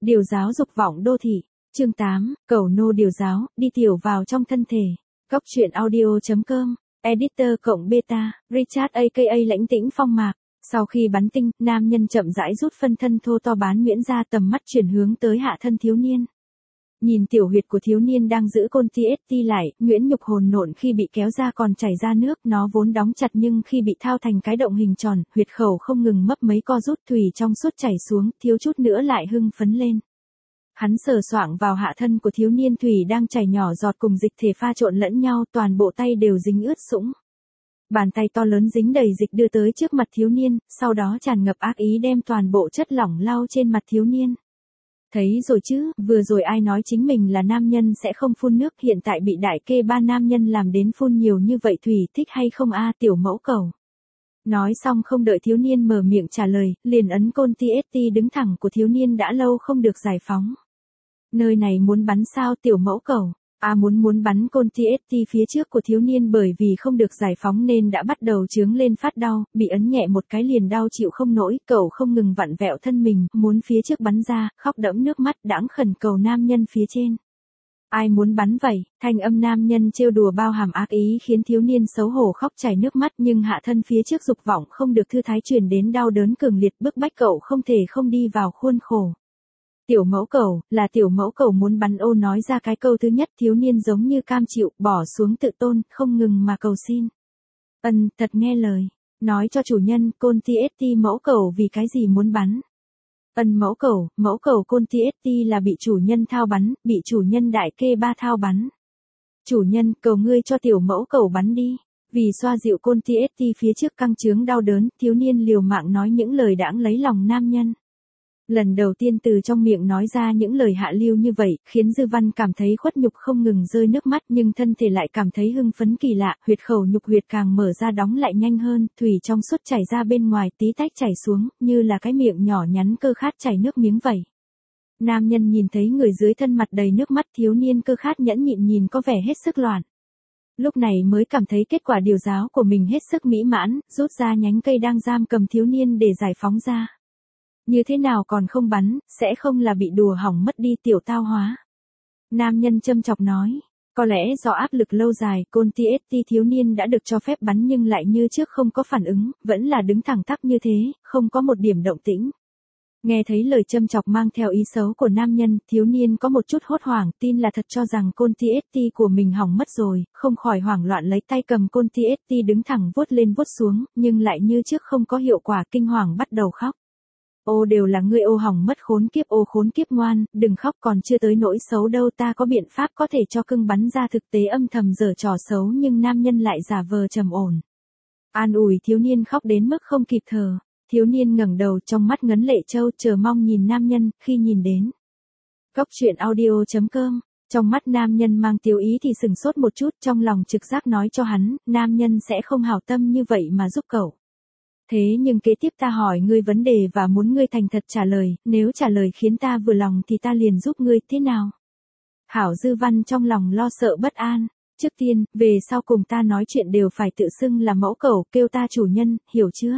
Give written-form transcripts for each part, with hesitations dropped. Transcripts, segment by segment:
Điều giáo dục vọng đô thị. Chương 8, cầu nô điều giáo, đi tiểu vào trong thân thể. Góc truyện audio.com, editor cộng beta, Richard aka Lãnh Tĩnh Phong Mạc. Sau khi bắn tinh, nam nhân chậm rãi rút phân thân thô to bán nhuyễn ra, tầm mắt chuyển hướng tới hạ thân thiếu niên. Nhìn tiểu huyệt của thiếu niên đang giữ côn TST lại, nhuyễn nhục hồn nộn khi bị kéo ra còn chảy ra nước, nó vốn đóng chặt nhưng khi bị thao thành cái động hình tròn, huyệt khẩu không ngừng mấp mấy co rút, thủy trong suốt chảy xuống, thiếu chút nữa lại hưng phấn lên. Hắn sờ soạng vào hạ thân của thiếu niên, thủy đang chảy nhỏ giọt cùng dịch thể pha trộn lẫn nhau, toàn bộ tay đều dính ướt sũng. Bàn tay to lớn dính đầy dịch đưa tới trước mặt thiếu niên, sau đó tràn ngập ác ý đem toàn bộ chất lỏng lau trên mặt thiếu niên. Thấy rồi chứ, vừa rồi ai nói chính mình là nam nhân sẽ không phun nước, hiện tại bị đại kê ba nam nhân làm đến phun nhiều như vậy, thủy thích hay không a tiểu mẫu cầu. Nói xong không đợi thiếu niên mở miệng trả lời, liền ấn côn TST đứng thẳng của thiếu niên đã lâu không được giải phóng. Nơi này muốn bắn sao tiểu mẫu cầu? Muốn bắn côn TST phía trước của thiếu niên bởi vì không được giải phóng nên đã bắt đầu chướng lên phát đau, bị ấn nhẹ một cái liền đau chịu không nổi, cậu không ngừng vặn vẹo thân mình, muốn phía trước bắn ra, khóc đẫm nước mắt đãng khẩn cầu nam nhân phía trên. Ai muốn bắn vậy? Thanh âm nam nhân trêu đùa bao hàm ác ý khiến thiếu niên xấu hổ khóc chảy nước mắt, nhưng hạ thân phía trước dục vọng không được thư thái truyền đến đau đớn cường liệt, bức bách cậu không thể không đi vào khuôn khổ. Tiểu mẫu cầu, là tiểu mẫu cầu muốn bắn ô, nói ra cái câu thứ nhất, thiếu niên giống như cam chịu, bỏ xuống tự tôn, không ngừng mà cầu xin. Thật nghe lời, nói cho chủ nhân, côn TST mẫu cầu vì cái gì muốn bắn. Mẫu cầu côn TST là bị chủ nhân thao bắn, bị chủ nhân đại kê ba thao bắn. Chủ nhân, cầu ngươi cho tiểu mẫu cầu bắn đi. Vì xoa dịu côn TST phía trước căng chướng đau đớn, thiếu niên liều mạng nói những lời đãng lấy lòng nam nhân. Lần đầu tiên từ trong miệng nói ra những lời hạ lưu như vậy, khiến Dư Văn cảm thấy khuất nhục không ngừng rơi nước mắt, nhưng thân thể lại cảm thấy hưng phấn kỳ lạ, huyệt khẩu nhục huyệt càng mở ra đóng lại nhanh hơn, thủy trong suốt chảy ra bên ngoài, tí tách chảy xuống, như là cái miệng nhỏ nhắn cơ khát chảy nước miếng vậy. Nam nhân nhìn thấy người dưới thân mặt đầy nước mắt, thiếu niên cơ khát nhẫn nhịn nhìn có vẻ hết sức loạn. Lúc này mới cảm thấy kết quả điều giáo của mình hết sức mỹ mãn, rút ra nhánh cây đang giam cầm thiếu niên để giải phóng ra. Như thế nào còn không bắn, sẽ không là bị đùa hỏng mất đi tiểu tao hóa. Nam nhân châm chọc nói, có lẽ do áp lực lâu dài, côn TST thiếu niên đã được cho phép bắn nhưng lại như trước không có phản ứng, vẫn là đứng thẳng tắp như thế, không có một điểm động tĩnh. Nghe thấy lời châm chọc mang theo ý xấu của nam nhân, thiếu niên có một chút hốt hoảng, tin là thật cho rằng côn TST của mình hỏng mất rồi, không khỏi hoảng loạn lấy tay cầm côn TST đứng thẳng vuốt lên vuốt xuống, nhưng lại như trước không có hiệu quả, kinh hoàng bắt đầu khóc. Ô đều là ngươi, ô hỏng mất, khốn kiếp, ô khốn kiếp, ngoan, đừng khóc, còn chưa tới nỗi xấu đâu, ta có biện pháp có thể cho cưng bắn ra. Thực tế âm thầm giở trò xấu nhưng nam nhân lại giả vờ trầm ổn. An ủi thiếu niên khóc đến mức không kịp thở, thiếu niên ngẩng đầu trong mắt ngấn lệ trâu, chờ mong nhìn nam nhân, khi nhìn đến. Góc truyện audio.com, trong mắt nam nhân mang tiêu ý thì sừng sốt một chút, trong lòng trực giác nói cho hắn, nam nhân sẽ không hảo tâm như vậy mà giúp cậu. Thế nhưng kế tiếp ta hỏi ngươi vấn đề và muốn ngươi thành thật trả lời, nếu trả lời khiến ta vừa lòng thì ta liền giúp ngươi, thế nào? Hảo. Dư Văn trong lòng lo sợ bất an, trước tiên, về sau cùng ta nói chuyện đều phải tự xưng là mẫu cầu, kêu ta chủ nhân, hiểu chưa?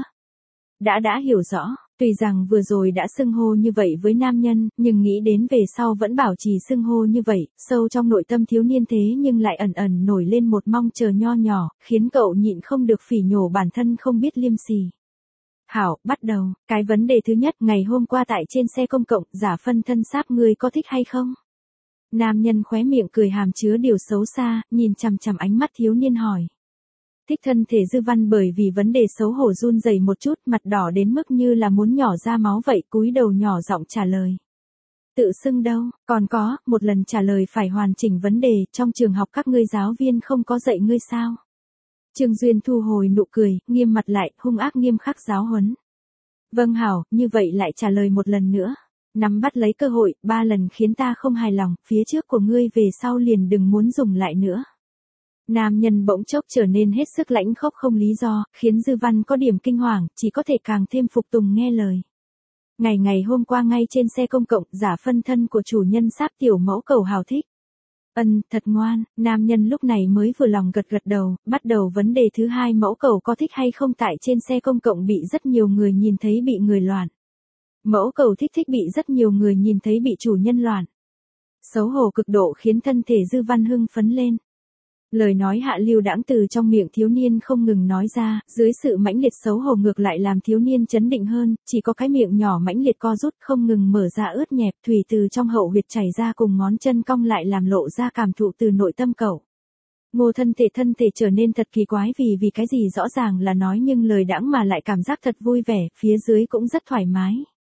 Đã hiểu rõ, tuy rằng vừa rồi đã xưng hô như vậy với nam nhân, nhưng nghĩ đến về sau vẫn bảo trì xưng hô như vậy, sâu trong nội tâm thiếu niên thế nhưng lại ẩn ẩn nổi lên một mong chờ nho nhỏ, khiến cậu nhịn không được phỉ nhổ bản thân không biết liêm sỉ. Hảo, bắt đầu, cái vấn đề thứ nhất, ngày hôm qua tại trên xe công cộng, giả phân thân sáp ngươi có thích hay không? Nam nhân khóe miệng cười hàm chứa điều xấu xa, nhìn chằm chằm ánh mắt thiếu niên hỏi. Thích. Thân thể Dư Văn bởi vì vấn đề xấu hổ run rẩy một chút, mặt đỏ đến mức như là muốn nhỏ ra máu vậy, cúi đầu nhỏ giọng trả lời. Tự xưng đâu, còn có, một lần trả lời phải hoàn chỉnh vấn đề, trong trường học các ngươi giáo viên không có dạy ngươi sao? Trương Duyên thu hồi nụ cười, nghiêm mặt lại, hung ác nghiêm khắc giáo huấn. Vâng hảo, như vậy lại trả lời một lần nữa. Nắm bắt lấy cơ hội, 3 lần khiến ta không hài lòng, phía trước của ngươi về sau liền đừng muốn dùng lại nữa. Nam nhân bỗng chốc trở nên hết sức lãnh khốc không lý do, khiến Dư Văn có điểm kinh hoàng, chỉ có thể càng thêm phục tùng nghe lời. Ngày hôm qua ngay trên xe công cộng, giả phân thân của chủ nhân sáp tiểu mẫu cầu hào thích. Thật ngoan, nam nhân lúc này mới vừa lòng gật đầu, bắt đầu vấn đề thứ hai, mẫu cầu có thích hay không tại trên xe công cộng bị rất nhiều người nhìn thấy bị người loạn. Mẫu cầu thích thích bị rất nhiều người nhìn thấy bị chủ nhân loạn. Xấu hổ cực độ khiến thân thể Dư Văn hưng phấn lên. Lời nói hạ lưu đãng từ trong miệng thiếu niên không ngừng nói ra, dưới sự mãnh liệt xấu hổ ngược lại làm thiếu niên chấn định hơn, chỉ có cái miệng nhỏ mãnh liệt co rút không ngừng mở ra ướt nhẹp, thủy từ trong hậu huyệt chảy ra cùng ngón chân cong lại làm lộ ra cảm thụ từ nội tâm cậu. Ngô thân thể trở nên thật kỳ quái vì cái gì rõ ràng là nói nhưng lời đãng mà lại cảm giác thật vui vẻ, phía dưới cũng rất thoải mái.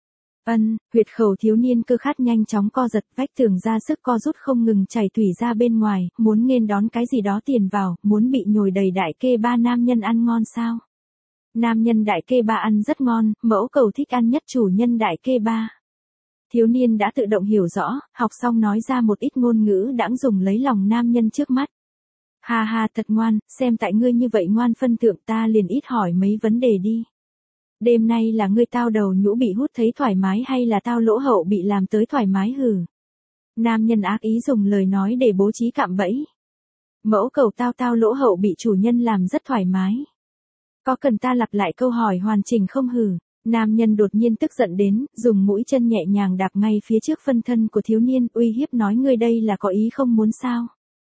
Huyệt khẩu thiếu niên cơ khát nhanh chóng co giật, vách tường ra sức co rút không ngừng chảy thủy ra bên ngoài, muốn nghênh đón cái gì đó tiền vào, muốn bị nhồi đầy đại kê ba nam nhân ăn ngon sao? Nam nhân đại kê ba ăn rất ngon, mẫu cầu thích ăn nhất chủ nhân đại kê ba. Thiếu niên đã tự động hiểu rõ, học xong nói ra một ít ngôn ngữ đãng dùng lấy lòng nam nhân trước mắt. Ha ha thật ngoan, xem tại ngươi như vậy ngoan phân thượng ta liền ít hỏi mấy vấn đề đi. Đêm nay là ngươi tao đầu nhũ bị hút thấy thoải mái hay là tao lỗ hậu bị làm tới thoải mái hử? Nam nhân ác ý dùng lời nói để bố trí cạm bẫy. Mẫu cầu tao lỗ hậu bị chủ nhân làm rất thoải mái. Có cần ta lặp lại câu hỏi hoàn chỉnh không hử? Nam nhân đột nhiên tức giận đến, dùng mũi chân nhẹ nhàng đạp ngay phía trước phân thân của thiếu niên, uy hiếp nói ngươi đây là có ý không muốn sao?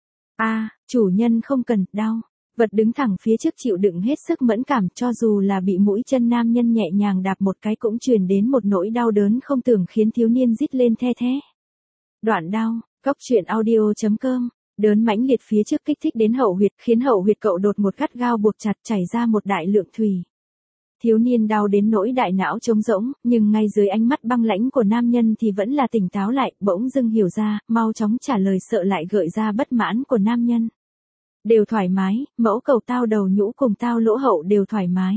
Chủ nhân không cần, đau. Vật đứng thẳng phía trước chịu đựng hết sức mẫn cảm, cho dù là bị mũi chân nam nhân nhẹ nhàng đạp một cái cũng truyền đến một nỗi đau đớn không tưởng khiến thiếu niên rít lên the thé. Đoạn đau, Cóc truyện audio.com, đớn mãnh liệt phía trước kích thích đến hậu huyệt, khiến hậu huyệt cậu đột một gắt gao buộc chặt chảy ra một đại lượng thủy. Thiếu niên đau đến nỗi đại não trống rỗng, nhưng ngay dưới ánh mắt băng lãnh của nam nhân thì vẫn là tỉnh táo lại, bỗng dưng hiểu ra, mau chóng trả lời sợ lại gợi ra bất mãn của nam nhân. Đều thoải mái, mẫu cầu tao đầu nhũ cùng tao lỗ hậu đều thoải mái.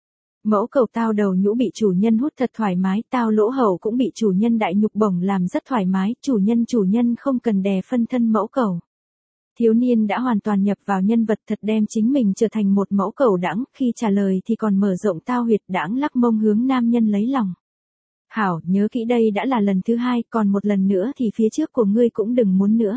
Mẫu cầu tao đầu nhũ bị chủ nhân hút thật thoải mái, tao lỗ hậu cũng bị chủ nhân đại nhục bổng làm rất thoải mái, chủ nhân không cần đè phân thân mẫu cầu. Thiếu niên đã hoàn toàn nhập vào nhân vật thật đem chính mình trở thành một mẫu cầu đãng, khi trả lời thì còn mở rộng tao huyệt đãng lắc mông hướng nam nhân lấy lòng. Hảo, nhớ kỹ đây đã là lần thứ 2, còn một lần nữa thì phía trước của ngươi cũng đừng muốn nữa.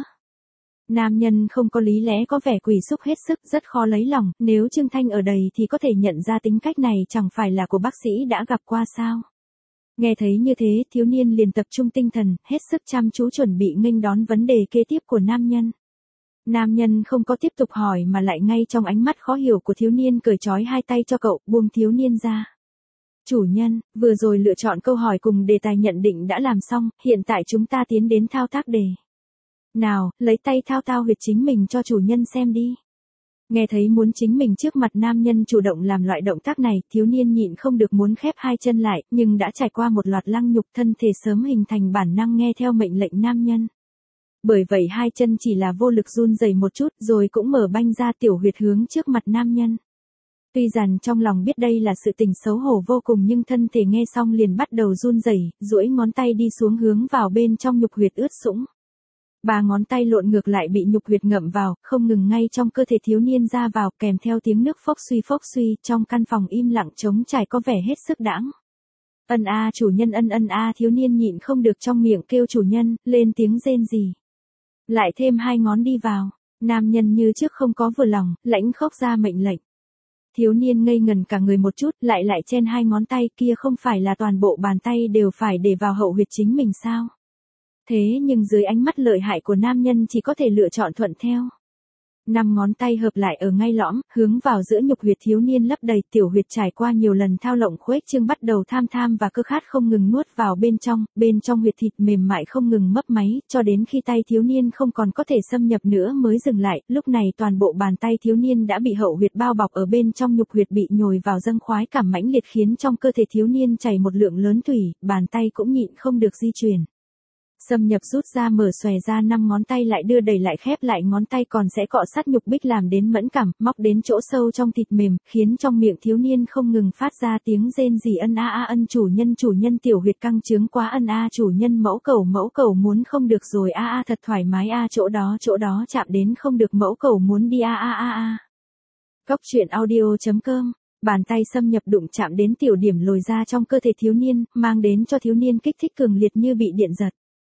Nam nhân không có lý lẽ có vẻ quỳ xúc hết sức rất khó lấy lòng, nếu Trương Thanh ở đây thì có thể nhận ra tính cách này chẳng phải là của bác sĩ đã gặp qua sao. Nghe thấy như thế, thiếu niên liền tập trung tinh thần, hết sức chăm chú chuẩn bị nghênh đón vấn đề kế tiếp của nam nhân. Nam nhân không có tiếp tục hỏi mà lại ngay trong ánh mắt khó hiểu của thiếu niên cởi trói hai tay cho cậu, buông thiếu niên ra. Chủ nhân, vừa rồi lựa chọn câu hỏi cùng đề tài nhận định đã làm xong, hiện tại chúng ta tiến đến thao tác đề. Nào, lấy tay thao tao huyệt chính mình cho chủ nhân xem đi. Nghe thấy muốn chính mình trước mặt nam nhân chủ động làm loại động tác này, thiếu niên nhịn không được muốn khép hai chân lại, nhưng đã trải qua một loạt lăng nhục thân thể sớm hình thành bản năng nghe theo mệnh lệnh nam nhân. Bởi vậy hai chân chỉ là vô lực run rẩy một chút rồi cũng mở banh ra tiểu huyệt hướng trước mặt nam nhân. Tuy rằng trong lòng biết đây là sự tình xấu hổ vô cùng nhưng thân thể nghe xong liền bắt đầu run rẩy, duỗi ngón tay đi xuống hướng vào bên trong nhục huyệt ướt sũng. 3 ngón tay lộn ngược lại bị nhục huyệt ngậm vào, không ngừng ngay trong cơ thể thiếu niên ra vào, kèm theo tiếng nước phốc suy, trong căn phòng im lặng trống trải có vẻ hết sức đãng. Ân a chủ nhân ân a thiếu niên nhịn không được trong miệng kêu chủ nhân, lên tiếng rên rỉ. Lại thêm 2 ngón đi vào, nam nhân như trước không có vừa lòng, lãnh khốc ra mệnh lệnh. Thiếu niên ngây ngần cả người một chút, lại chen 2 ngón tay kia không phải là toàn bộ bàn tay đều phải để vào hậu huyệt chính mình sao? Thế nhưng dưới ánh mắt lợi hại của nam nhân chỉ có thể lựa chọn thuận theo. 5 ngón tay hợp lại ở ngay lõm, hướng vào giữa nhục huyệt thiếu niên lấp đầy, tiểu huyệt trải qua nhiều lần thao lộng khuếch trương bắt đầu tham và cơ khát không ngừng nuốt vào bên trong huyệt thịt mềm mại không ngừng mấp máy, cho đến khi tay thiếu niên không còn có thể xâm nhập nữa mới dừng lại, lúc này toàn bộ bàn tay thiếu niên đã bị hậu huyệt bao bọc ở bên trong nhục huyệt bị nhồi vào dâng khoái cảm mãnh liệt khiến trong cơ thể thiếu niên chảy một lượng lớn thủy, bàn tay cũng nhịn không được di chuyển. Xâm nhập rút ra mở xòe ra 5 ngón tay lại đưa đẩy lại khép lại ngón tay còn sẽ cọ sát nhục bích làm đến mẫn cảm, móc đến chỗ sâu trong thịt mềm, khiến trong miệng thiếu niên không ngừng phát ra tiếng rên rỉ ân a ân chủ nhân tiểu huyệt căng trướng quá ân a chủ nhân mẫu cầu muốn không được rồi a thật thoải mái a chỗ đó chạm đến không được mẫu cầu muốn đi a. Cóc truyện audio.com, bàn tay xâm nhập đụng chạm đến tiểu điểm lồi ra trong cơ thể thiếu niên, mang đến cho thiếu niên kích thích cường liệt như bị điện giật.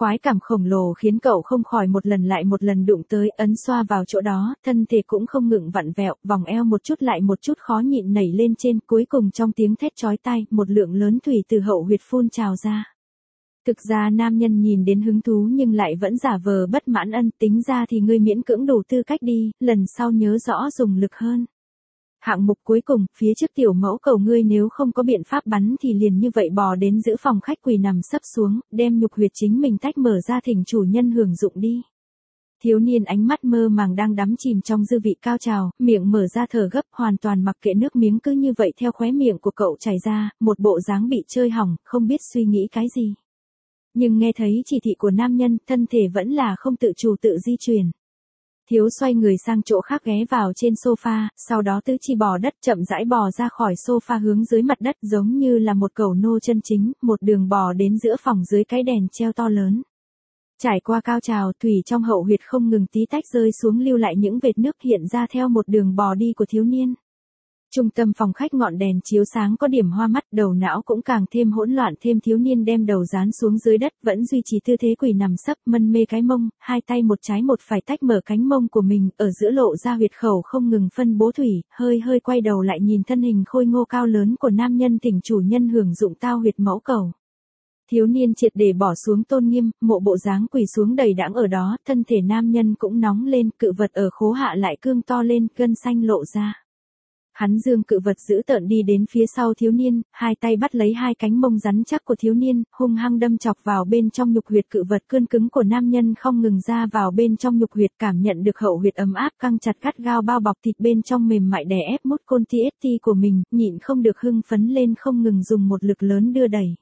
Khoái cảm khổng lồ khiến cậu không khỏi một lần lại một lần đụng tới, ấn xoa vào chỗ đó, thân thể cũng không ngừng vặn vẹo, vòng eo một chút lại một chút khó nhịn nảy lên trên, cuối cùng trong tiếng thét chói tai, một lượng lớn thủy từ hậu huyệt phun trào ra. Thực ra nam nhân nhìn đến hứng thú nhưng lại vẫn giả vờ bất mãn, tính ra thì ngươi miễn cưỡng đủ tư cách đi, lần sau nhớ rõ dùng lực hơn. Hạng mục cuối cùng, phía trước tiểu mẫu cầu ngươi nếu không có biện pháp bắn thì liền như vậy bò đến giữa phòng khách quỳ nằm sấp xuống, đem nhục huyệt chính mình tách mở ra thỉnh chủ nhân hưởng dụng đi. Thiếu niên ánh mắt mơ màng đang đắm chìm trong dư vị cao trào, miệng mở ra thở gấp, hoàn toàn mặc kệ nước miếng cứ như vậy theo khóe miệng của cậu chảy ra, một bộ dáng bị chơi hỏng, không biết suy nghĩ cái gì. Nhưng nghe thấy chỉ thị của nam nhân, thân thể vẫn là không tự chủ tự di chuyển. Thiếu xoay người sang chỗ khác ghé vào trên sofa, sau đó tứ chi bò đất chậm rãi bò ra khỏi sofa hướng dưới mặt đất giống như là một cẩu nô chân chính, một đường bò đến giữa phòng dưới cái đèn treo to lớn. Trải qua cao trào, thủy trong hậu huyệt không ngừng tí tách rơi xuống lưu lại những vệt nước hiện ra theo một đường bò đi của thiếu niên. Trung tâm phòng khách ngọn đèn chiếu sáng có điểm hoa mắt, đầu não cũng càng thêm hỗn loạn, thêm thiếu niên đem đầu dán xuống dưới đất, vẫn duy trì tư thế quỳ nằm sấp, mân mê cái mông, hai tay một trái một phải tách mở cánh mông của mình, ở giữa lộ ra huyệt khẩu không ngừng phân bố thủy, hơi quay đầu lại nhìn thân hình khôi ngô cao lớn của nam nhân thỉnh chủ nhân hưởng dụng tao huyệt mẫu cầu. Thiếu niên triệt để bỏ xuống tôn nghiêm, mộ bộ dáng quỳ xuống đầy đãng ở đó, thân thể nam nhân cũng nóng lên, cự vật ở khố hạ lại cương to lên, gân xanh lộ ra. Hắn dương cự vật giữ tợn đi đến phía sau thiếu niên, hai tay bắt lấy hai cánh mông rắn chắc của thiếu niên, hung hăng đâm chọc vào bên trong nhục huyệt cự vật cương cứng của nam nhân không ngừng ra vào bên trong nhục huyệt, cảm nhận được hậu huyệt ấm áp căng chặt gắt gao bao bọc thịt bên trong mềm mại đè ép mút côn TST của mình, nhịn không được hưng phấn lên không ngừng dùng một lực lớn đưa đẩy.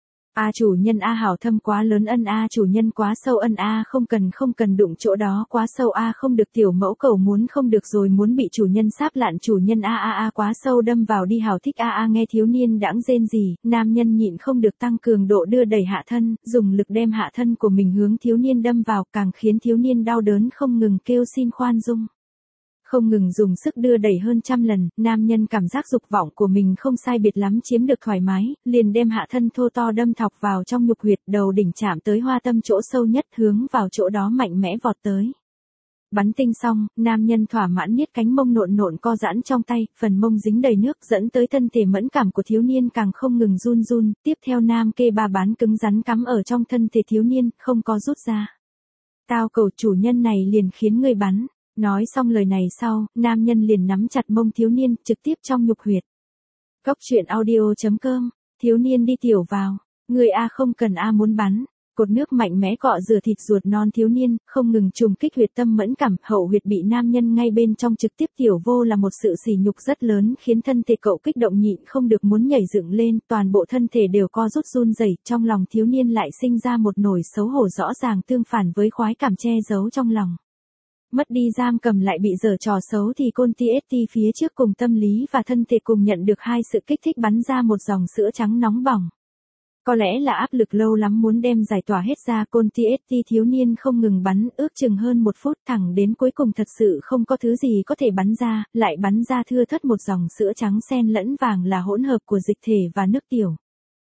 A chủ nhân A hảo thâm quá lớn, A chủ nhân quá sâu, A không cần đụng chỗ đó quá sâu, A không được, tiểu mẫu cầu muốn không được rồi, muốn bị chủ nhân sáp lạn, chủ nhân A quá sâu, đâm vào đi, hảo thích A nghe thiếu niên đãng rên rỉ, nam nhân nhịn không được tăng cường độ đưa đẩy hạ thân, dùng lực đem hạ thân của mình hướng thiếu niên đâm vào, càng khiến thiếu niên đau đớn không ngừng kêu xin khoan dung. Không ngừng dùng sức đưa đẩy hơn trăm lần, nam nhân cảm giác dục vọng của mình không sai biệt lắm chiếm được thoải mái, liền đem hạ thân thô to đâm thọc vào trong nhục huyệt, đầu đỉnh chạm tới hoa tâm chỗ sâu nhất, hướng vào chỗ đó mạnh mẽ vọt tới. Bắn tinh xong, nam nhân thỏa mãn niết cánh mông nộn nộn co giãn trong tay, phần mông dính đầy nước dẫn tới thân thể mẫn cảm của thiếu niên càng không ngừng run run, tiếp theo nam kê ba bán cứng rắn cắm ở trong thân thể thiếu niên, không có rút ra. Tao cầu chủ nhân này liền khiến người bắn. Nói xong lời này sau, nam nhân liền nắm chặt mông thiếu niên, trực tiếp trong nhục huyệt. Góc truyện audio.com, thiếu niên đi tiểu vào, người A không cần A muốn bắn. Cột nước mạnh mẽ cọ rửa thịt ruột non thiếu niên, không ngừng trùng kích huyệt tâm mẫn cảm, hậu huyệt bị nam nhân ngay bên trong trực tiếp tiểu vô là một sự sỉ nhục rất lớn, khiến thân thể cậu kích động nhịn không được muốn nhảy dựng lên, toàn bộ thân thể đều co rút run rẩy, trong lòng thiếu niên lại sinh ra một nỗi xấu hổ rõ ràng tương phản với khoái cảm che giấu trong lòng. Mất đi giam cầm lại bị giở trò xấu thì côn TST phía trước cùng tâm lý và thân thể cùng nhận được hai sự kích thích bắn ra một dòng sữa trắng nóng bỏng. Có lẽ là áp lực lâu lắm muốn đem giải tỏa hết ra, côn TST thiếu niên không ngừng bắn, ước chừng hơn 1 phút thẳng đến cuối cùng thật sự không có thứ gì có thể bắn ra, lại bắn ra thưa thớt một dòng sữa trắng xen lẫn vàng là hỗn hợp của dịch thể và nước tiểu.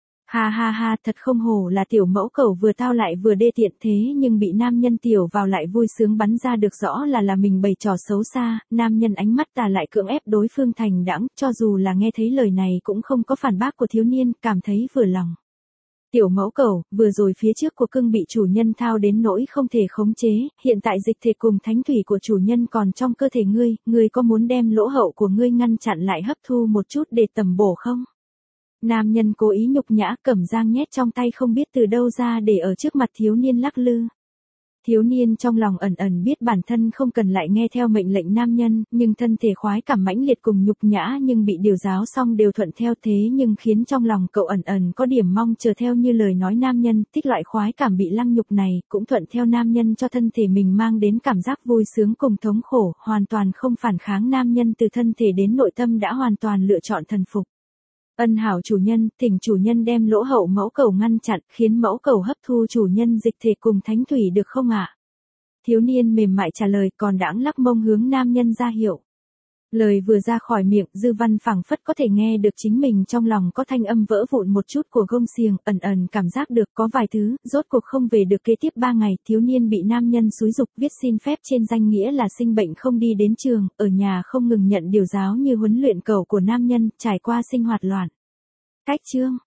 Ha, thật không hổ là tiểu mẫu cầu vừa tao lại vừa đê tiện, thế nhưng bị nam nhân tiểu vào lại vui sướng bắn ra được rõ là mình bày trò xấu xa, nam nhân ánh mắt tà lại cưỡng ép đối phương thành đãng, cho dù là nghe thấy lời này cũng không có phản bác của thiếu niên, cảm thấy vừa lòng. Tiểu mẫu cầu, vừa rồi phía trước của cưng bị chủ nhân thao đến nỗi không thể khống chế, hiện tại dịch thể cùng thánh thủy của chủ nhân còn trong cơ thể ngươi có muốn đem lỗ hậu của ngươi ngăn chặn lại hấp thu một chút để tầm bổ không? Nam nhân cố ý nhục nhã, cẩm giang nhét trong tay không biết từ đâu ra để ở trước mặt thiếu niên lắc lư. Thiếu niên trong lòng ẩn biết bản thân không cần lại nghe theo mệnh lệnh nam nhân, nhưng thân thể khoái cảm mãnh liệt cùng nhục nhã nhưng bị điều giáo xong đều thuận theo, thế nhưng khiến trong lòng cậu ẩn có điểm mong chờ theo như lời nói nam nhân, thích loại khoái cảm bị lăng nhục này, cũng thuận theo nam nhân cho thân thể mình mang đến cảm giác vui sướng cùng thống khổ, hoàn toàn không phản kháng nam nhân, từ thân thể đến nội tâm đã hoàn toàn lựa chọn thần phục. Ân hảo chủ nhân, thỉnh chủ nhân đem lỗ hậu mẫu cầu ngăn chặn, khiến mẫu cầu hấp thu chủ nhân dịch thể cùng thánh thủy được không ạ? Thiếu niên mềm mại trả lời, còn đãng lắc mông hướng nam nhân ra hiệu. Lời vừa ra khỏi miệng, Dư Văn phảng phất có thể nghe được chính mình trong lòng có thanh âm vỡ vụn một chút của gông xiềng, ẩn ẩn cảm giác được có vài thứ, rốt cuộc không về được. Kế tiếp 3 ngày, thiếu niên bị nam nhân xúi giục viết xin phép trên danh nghĩa là sinh bệnh không đi đến trường, ở nhà không ngừng nhận điều giáo như huấn luyện cẩu của nam nhân, trải qua sinh hoạt loạn. Cách chương